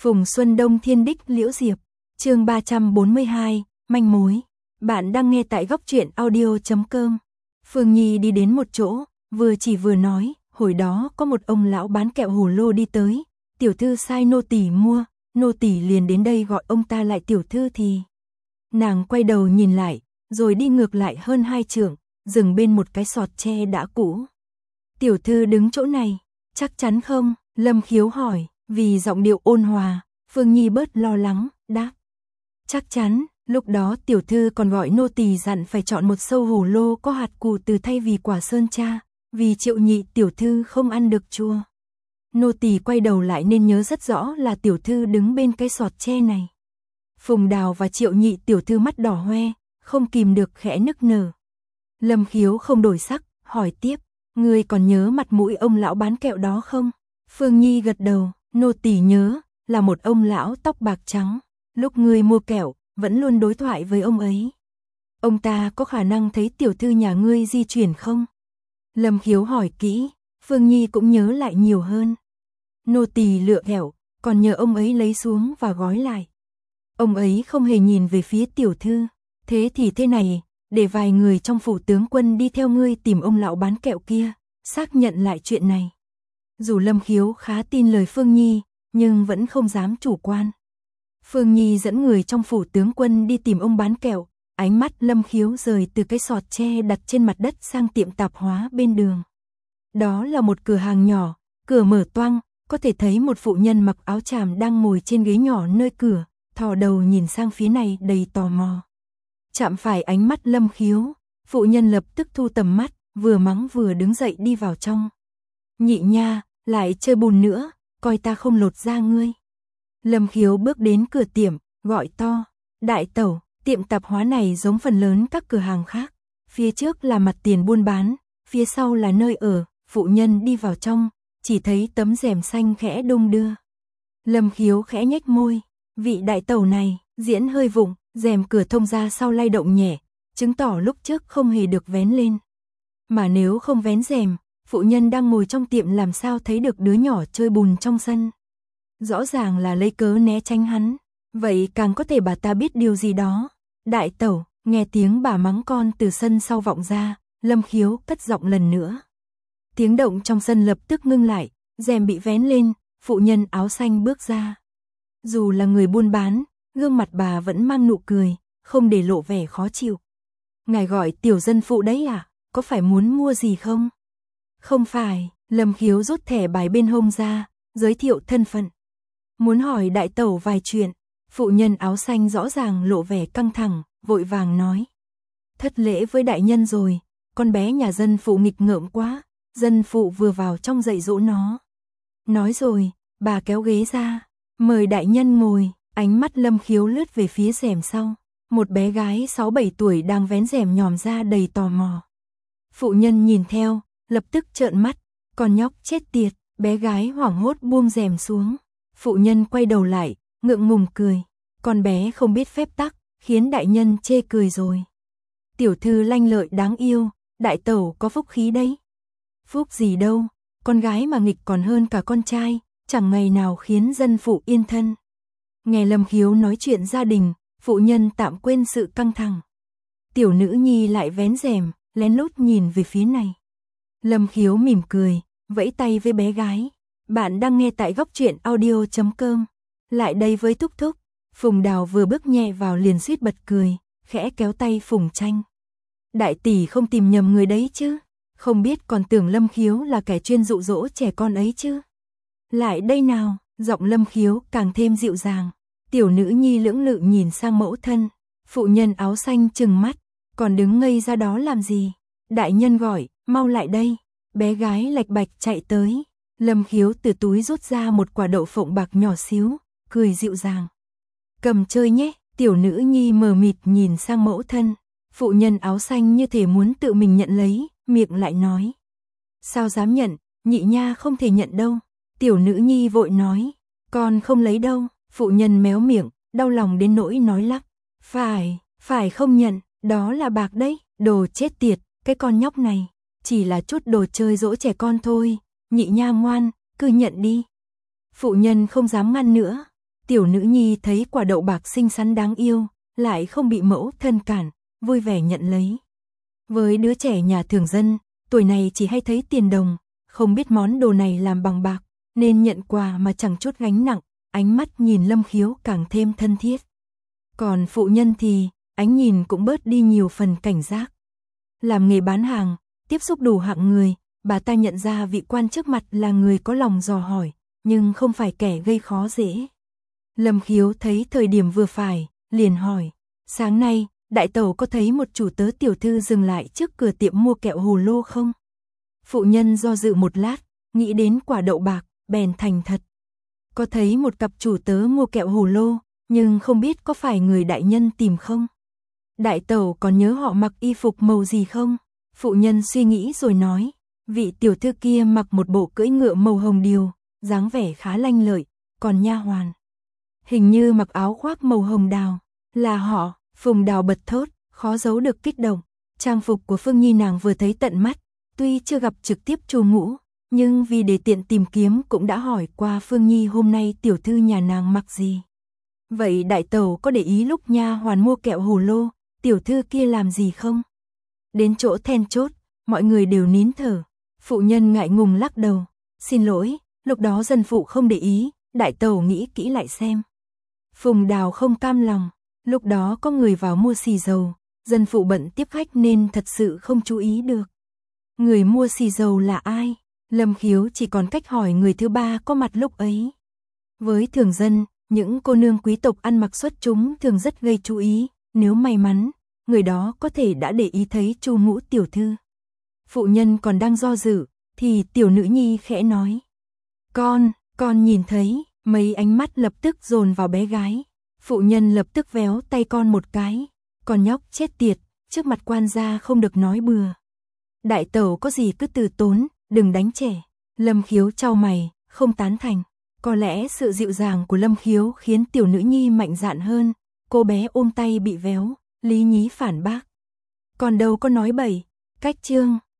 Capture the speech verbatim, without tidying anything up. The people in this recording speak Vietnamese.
Phùng Xuân Đông Thiên Đích Liễu Diệp, chương ba trăm bốn mươi hai, manh mối. Bạn đang nghe tại góc truyện audio chấm com. Phương Nhi đi đến một chỗ, vừa chỉ vừa nói, hồi đó có một ông lão bán kẹo hồ lô đi tới, tiểu thư sai nô tỳ mua, nô tỳ liền đến đây gọi ông ta lại tiểu thư thì. Nàng quay đầu nhìn lại, rồi đi ngược lại hơn hai trượng, dừng bên một cái sọt tre đã cũ. Tiểu thư đứng chỗ này, chắc chắn không? Lâm Khiếu hỏi, vì giọng điệu ôn hòa, Phương Nhi bớt lo lắng, đáp. Chắc chắn, lúc đó tiểu thư còn gọi nô tỳ dặn phải chọn một sâu hồ lô có hạt củ từ thay vì quả sơn cha, vì Triệu Nhị tiểu thư không ăn được chua. Nô tỳ quay đầu lại nên nhớ rất rõ là tiểu thư đứng bên cái sọt tre này. Phùng Đào và Triệu Nhị tiểu thư mắt đỏ hoe, không kìm được khẽ nức nở. Lâm Khiếu không đổi sắc, hỏi tiếp, ngươi còn nhớ mặt mũi ông lão bán kẹo đó không? Phương Nhi gật đầu, nô tỳ nhớ, là một ông lão tóc bạc trắng, lúc ngươi mua kẹo, vẫn luôn đối thoại với ông ấy. Ông ta có khả năng thấy tiểu thư nhà ngươi di chuyển không? Lâm Khiếu hỏi kỹ, Phương Nhi cũng nhớ lại nhiều hơn. Nô tỳ lựa kẹo, còn nhờ ông ấy lấy xuống và gói lại. Ông ấy không hề nhìn về phía tiểu thư, thế thì thế này, để vài người trong phủ tướng quân đi theo ngươi tìm ông lão bán kẹo kia, xác nhận lại chuyện này. Dù Lâm Khiếu khá tin lời Phương Nhi, nhưng vẫn không dám chủ quan. Phương Nhi dẫn người trong phủ tướng quân đi tìm ông bán kẹo, ánh mắt Lâm Khiếu rời từ cái sọt tre đặt trên mặt đất sang tiệm tạp hóa bên đường. Đó là một cửa hàng nhỏ, cửa mở toang, có thể thấy một phụ nhân mặc áo tràm đang ngồi trên ghế nhỏ nơi cửa, thò đầu nhìn sang phía này đầy tò mò. Chạm phải ánh mắt Lâm Khiếu, phụ nhân lập tức thu tầm mắt, vừa mắng vừa đứng dậy đi vào trong. Nhị nha, lại chơi bùn nữa, coi ta không lột da ngươi. Lâm Khiếu bước đến cửa tiệm, gọi to, đại tẩu, tiệm tạp hóa này giống phần lớn các cửa hàng khác. Phía trước là mặt tiền buôn bán, phía sau là nơi ở, phụ nhân đi vào trong, chỉ thấy tấm rèm xanh khẽ đung đưa. Lâm Khiếu khẽ nhếch môi, vị đại tẩu này, diễn hơi vụng, rèm cửa thông ra sau lay động nhẹ, chứng tỏ lúc trước không hề được vén lên. Mà nếu không vén rèm, phụ nhân đang ngồi trong tiệm làm sao thấy được đứa nhỏ chơi bùn trong sân. Rõ ràng là lấy cớ né tránh hắn, vậy càng có thể bà ta biết điều gì đó. Đại tẩu, nghe tiếng bà mắng con từ sân sau vọng ra, Lâm Khiếu cất giọng lần nữa. Tiếng động trong sân lập tức ngưng lại, rèm bị vén lên, phụ nhân áo xanh bước ra. Dù là người buôn bán, gương mặt bà vẫn mang nụ cười, không để lộ vẻ khó chịu. Ngài gọi tiểu dân phụ đấy à, có phải muốn mua gì không? Không phải, Lâm Khiếu rút thẻ bài bên hông ra, giới thiệu thân phận. Muốn hỏi đại tẩu vài chuyện, phụ nhân áo xanh rõ ràng lộ vẻ căng thẳng, vội vàng nói. Thất lễ với đại nhân rồi, con bé nhà dân phụ nghịch ngợm quá, dân phụ vừa vào trong dạy dỗ nó. Nói rồi, bà kéo ghế ra, mời đại nhân ngồi, ánh mắt Lâm Khiếu lướt về phía rèm sau. Một bé gái sáu bảy tuổi đang vén rèm nhòm ra đầy tò mò. Phụ nhân nhìn theo, lập tức trợn mắt, con nhóc chết tiệt, bé gái hoảng hốt buông rèm xuống. Phụ nhân quay đầu lại, ngượng ngùng cười, con bé không biết phép tắc, khiến đại nhân chê cười rồi. Tiểu thư lanh lợi đáng yêu, đại tẩu có phúc khí đấy. Phúc gì đâu, con gái mà nghịch còn hơn cả con trai, chẳng ngày nào khiến dân phụ yên thân. Nghe Lâm Khiếu nói chuyện gia đình, phụ nhân tạm quên sự căng thẳng. Tiểu nữ nhi lại vén rèm, lén lút nhìn về phía này. Lâm Khiếu mỉm cười, vẫy tay với bé gái. Bạn đang nghe tại góc truyện audio chấm com. Lại đây với Thúc Thúc. Phùng Đào vừa bước nhẹ vào liền suýt bật cười, khẽ kéo tay Phùng Tranh. Đại tỷ không tìm nhầm người đấy chứ? Không biết còn tưởng Lâm Khiếu là kẻ chuyên dụ dỗ trẻ con ấy chứ? Lại đây nào, giọng Lâm Khiếu càng thêm dịu dàng. Tiểu nữ nhi lưỡng lự nhìn sang mẫu thân. Phụ nhân áo xanh trừng mắt, còn đứng ngây ra đó làm gì? Đại nhân gọi, mau lại đây. Bé gái lạch bạch chạy tới. Lâm Khiếu từ túi rút ra một quả đậu phộng bạc nhỏ xíu, cười dịu dàng. Cầm chơi nhé, tiểu nữ nhi mờ mịt nhìn sang mẫu thân. Phụ nhân áo xanh như thể muốn tự mình nhận lấy, miệng lại nói. Sao dám nhận, nhị nha không thể nhận đâu. Tiểu nữ nhi vội nói, con không lấy đâu. Phụ nhân méo miệng, đau lòng đến nỗi nói lắp. Phải, phải không nhận, đó là bạc đấy, đồ chết tiệt, cái con nhóc này. Chỉ là chút đồ chơi dỗ trẻ con thôi, nhị nha ngoan, cứ nhận đi. Phụ nhân không dám ngăn nữa. Tiểu nữ nhi thấy quả đậu bạc xinh xắn đáng yêu, lại không bị mẫu thân cản, vui vẻ nhận lấy. Với đứa trẻ nhà thường dân, tuổi này chỉ hay thấy tiền đồng, không biết món đồ này làm bằng bạc, nên nhận quà mà chẳng chút gánh nặng, ánh mắt nhìn Lâm Khiếu càng thêm thân thiết. Còn phụ nhân thì, ánh nhìn cũng bớt đi nhiều phần cảnh giác. Làm nghề bán hàng, tiếp xúc đủ hạng người, bà ta nhận ra vị quan trước mặt là người có lòng dò hỏi, nhưng không phải kẻ gây khó dễ. Lâm Khiếu thấy thời điểm vừa phải, liền hỏi, sáng nay, đại tẩu có thấy một chủ tớ tiểu thư dừng lại trước cửa tiệm mua kẹo hồ lô không? Phụ nhân do dự một lát, nghĩ đến quả đậu bạc, bèn thành thật. Có thấy một cặp chủ tớ mua kẹo hồ lô, nhưng không biết có phải người đại nhân tìm không? Đại tẩu còn nhớ họ mặc y phục màu gì không? Phụ nhân suy nghĩ rồi nói, vị tiểu thư kia mặc một bộ cưỡi ngựa màu hồng điều, dáng vẻ khá lanh lợi, còn nha hoàn hình như mặc áo khoác màu hồng đào, là họ. Phùng Đào bật thốt, khó giấu được kích động. Trang phục của Phương Nhi nàng vừa thấy tận mắt, tuy chưa gặp trực tiếp Chu Ngũ, nhưng vì để tiện tìm kiếm cũng đã hỏi qua Phương Nhi hôm nay tiểu thư nhà nàng mặc gì. Vậy đại tẩu có để ý lúc nha hoàn mua kẹo hồ lô, tiểu thư kia làm gì không? Đến chỗ then chốt, mọi người đều nín thở. Phụ nhân ngại ngùng lắc đầu, xin lỗi, lúc đó dân phụ không để ý, đại tẩu nghĩ kỹ lại xem. Phùng Đào không cam lòng, lúc đó có người vào mua xì dầu, dân phụ bận tiếp khách nên thật sự không chú ý được. Người mua xì dầu là ai? Lâm Khiếu chỉ còn cách hỏi người thứ ba có mặt lúc ấy. Với thường dân, những cô nương quý tộc ăn mặc xuất chúng thường rất gây chú ý, nếu may mắn, người đó có thể đã để ý thấy Chu Ngũ tiểu thư. Phụ nhân còn đang do dự, thì tiểu nữ nhi khẽ nói. Con, con nhìn thấy, mấy ánh mắt lập tức dồn vào bé gái. Phụ nhân lập tức véo tay con một cái. Con nhóc chết tiệt, trước mặt quan gia không được nói bừa. Đại tẩu có gì cứ từ tốn, đừng đánh trẻ. Lâm Khiếu chau mày, không tán thành. Có lẽ sự dịu dàng của Lâm Khiếu khiến tiểu nữ nhi mạnh dạn hơn. Cô bé ôm tay bị véo, lý nhí phản bác. Còn đâu có nói bậy, cách chương.